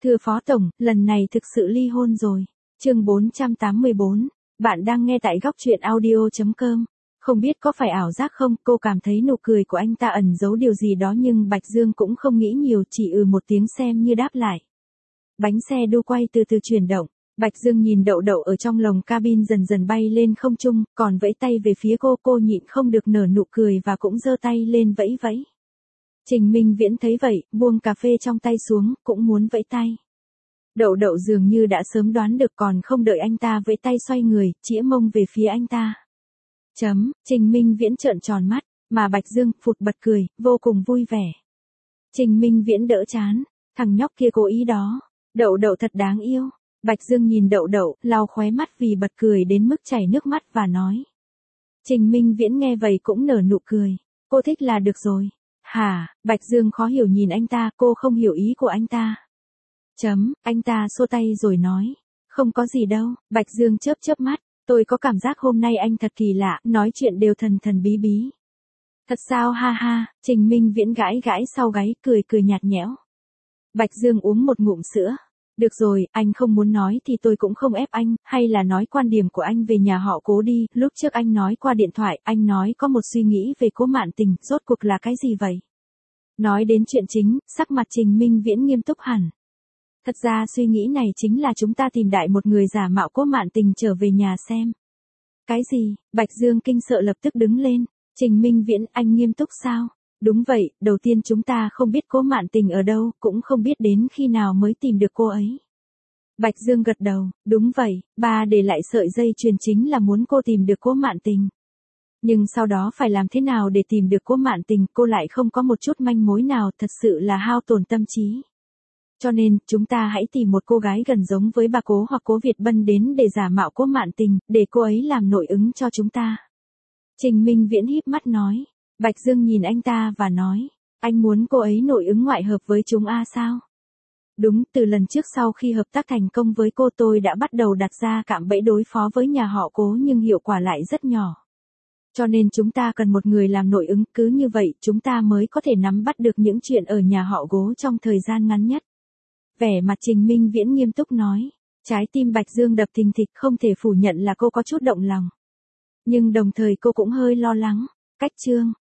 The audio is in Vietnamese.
Thưa Phó Tổng, lần này thực sự ly hôn rồi. Chương 484, bạn đang nghe tại góc truyện audio.com. Không biết có phải ảo giác không, cô cảm thấy nụ cười của anh ta ẩn giấu điều gì đó nhưng Bạch Dương cũng không nghĩ nhiều, chỉ một tiếng xem như đáp lại. Bánh xe đu quay từ từ chuyển động, Bạch Dương nhìn Đậu Đậu ở trong lồng cabin dần dần bay lên không trung, còn vẫy tay về phía cô nhịn không được nở nụ cười và cũng giơ tay lên vẫy vẫy. Trình Minh Viễn thấy vậy, buông cà phê trong tay xuống, cũng muốn vẫy tay. Đậu Đậu dường như đã sớm đoán được, còn không đợi anh ta vẫy tay xoay người, chĩa mông về phía anh ta. Trình Minh Viễn trợn tròn mắt, mà Bạch Dương phụt bật cười, vô cùng vui vẻ. Trình Minh Viễn đỡ chán, thằng nhóc kia cố ý đó, Đậu Đậu thật đáng yêu. Bạch Dương nhìn Đậu Đậu, lau khóe mắt vì bật cười đến mức chảy nước mắt và nói. Trình Minh Viễn nghe vậy cũng nở nụ cười, cô thích là được rồi. Hả? Bạch Dương khó hiểu nhìn anh ta, cô không hiểu ý của anh ta. Anh ta xua tay rồi nói. Không có gì đâu. Bạch Dương chớp mắt. Tôi có cảm giác hôm nay anh thật kỳ lạ, nói chuyện đều thần thần bí bí. Thật sao? Ha ha. Trình Minh Viễn gãi sau gáy, cười nhạt nhẽo. Bạch Dương uống một ngụm sữa. Được rồi, anh không muốn nói thì tôi cũng không ép anh, hay là nói quan điểm của anh về nhà họ Cố đi. Lúc trước anh nói qua điện thoại, anh nói có một suy nghĩ về Cố Mạn Tình, rốt cuộc là cái gì vậy? Nói đến chuyện chính, sắc mặt Trình Minh Viễn nghiêm túc hẳn. Thật ra suy nghĩ này chính là chúng ta tìm đại một người giả mạo Cố Mạn Tình trở về nhà xem. Cái gì? Bạch Dương kinh sợ lập tức đứng lên. Trình Minh Viễn, anh nghiêm túc sao? Đúng vậy, đầu tiên chúng ta không biết Cố Mạn Tình ở đâu, cũng không biết đến khi nào mới tìm được cô ấy. Bạch Dương gật đầu, đúng vậy, ba để lại sợi dây chuyền chính là muốn cô tìm được Cố Mạn Tình. Nhưng sau đó phải làm thế nào để tìm được Cố Mạn Tình, cô lại không có một chút manh mối nào, thật sự là hao tổn tâm trí. Cho nên, chúng ta hãy tìm một cô gái gần giống với bà Cố hoặc Cố Việt Bân đến để giả mạo Cố Mạn Tình, để cô ấy làm nội ứng cho chúng ta. Trình Minh Viễn híp mắt nói. Bạch Dương nhìn anh ta và nói, anh muốn cô ấy nội ứng ngoại hợp với chúng sao? Đúng, từ lần trước sau khi hợp tác thành công với cô tôi đã bắt đầu đặt ra cạm bẫy đối phó với nhà họ Cố nhưng hiệu quả lại rất nhỏ. Cho nên chúng ta cần một người làm nội ứng, cứ như vậy chúng ta mới có thể nắm bắt được những chuyện ở nhà họ Cố trong thời gian ngắn nhất. Vẻ mặt Trình Minh Viễn nghiêm túc nói, trái tim Bạch Dương đập thình thịch, không thể phủ nhận là cô có chút động lòng. Nhưng đồng thời cô cũng hơi lo lắng. Cách chương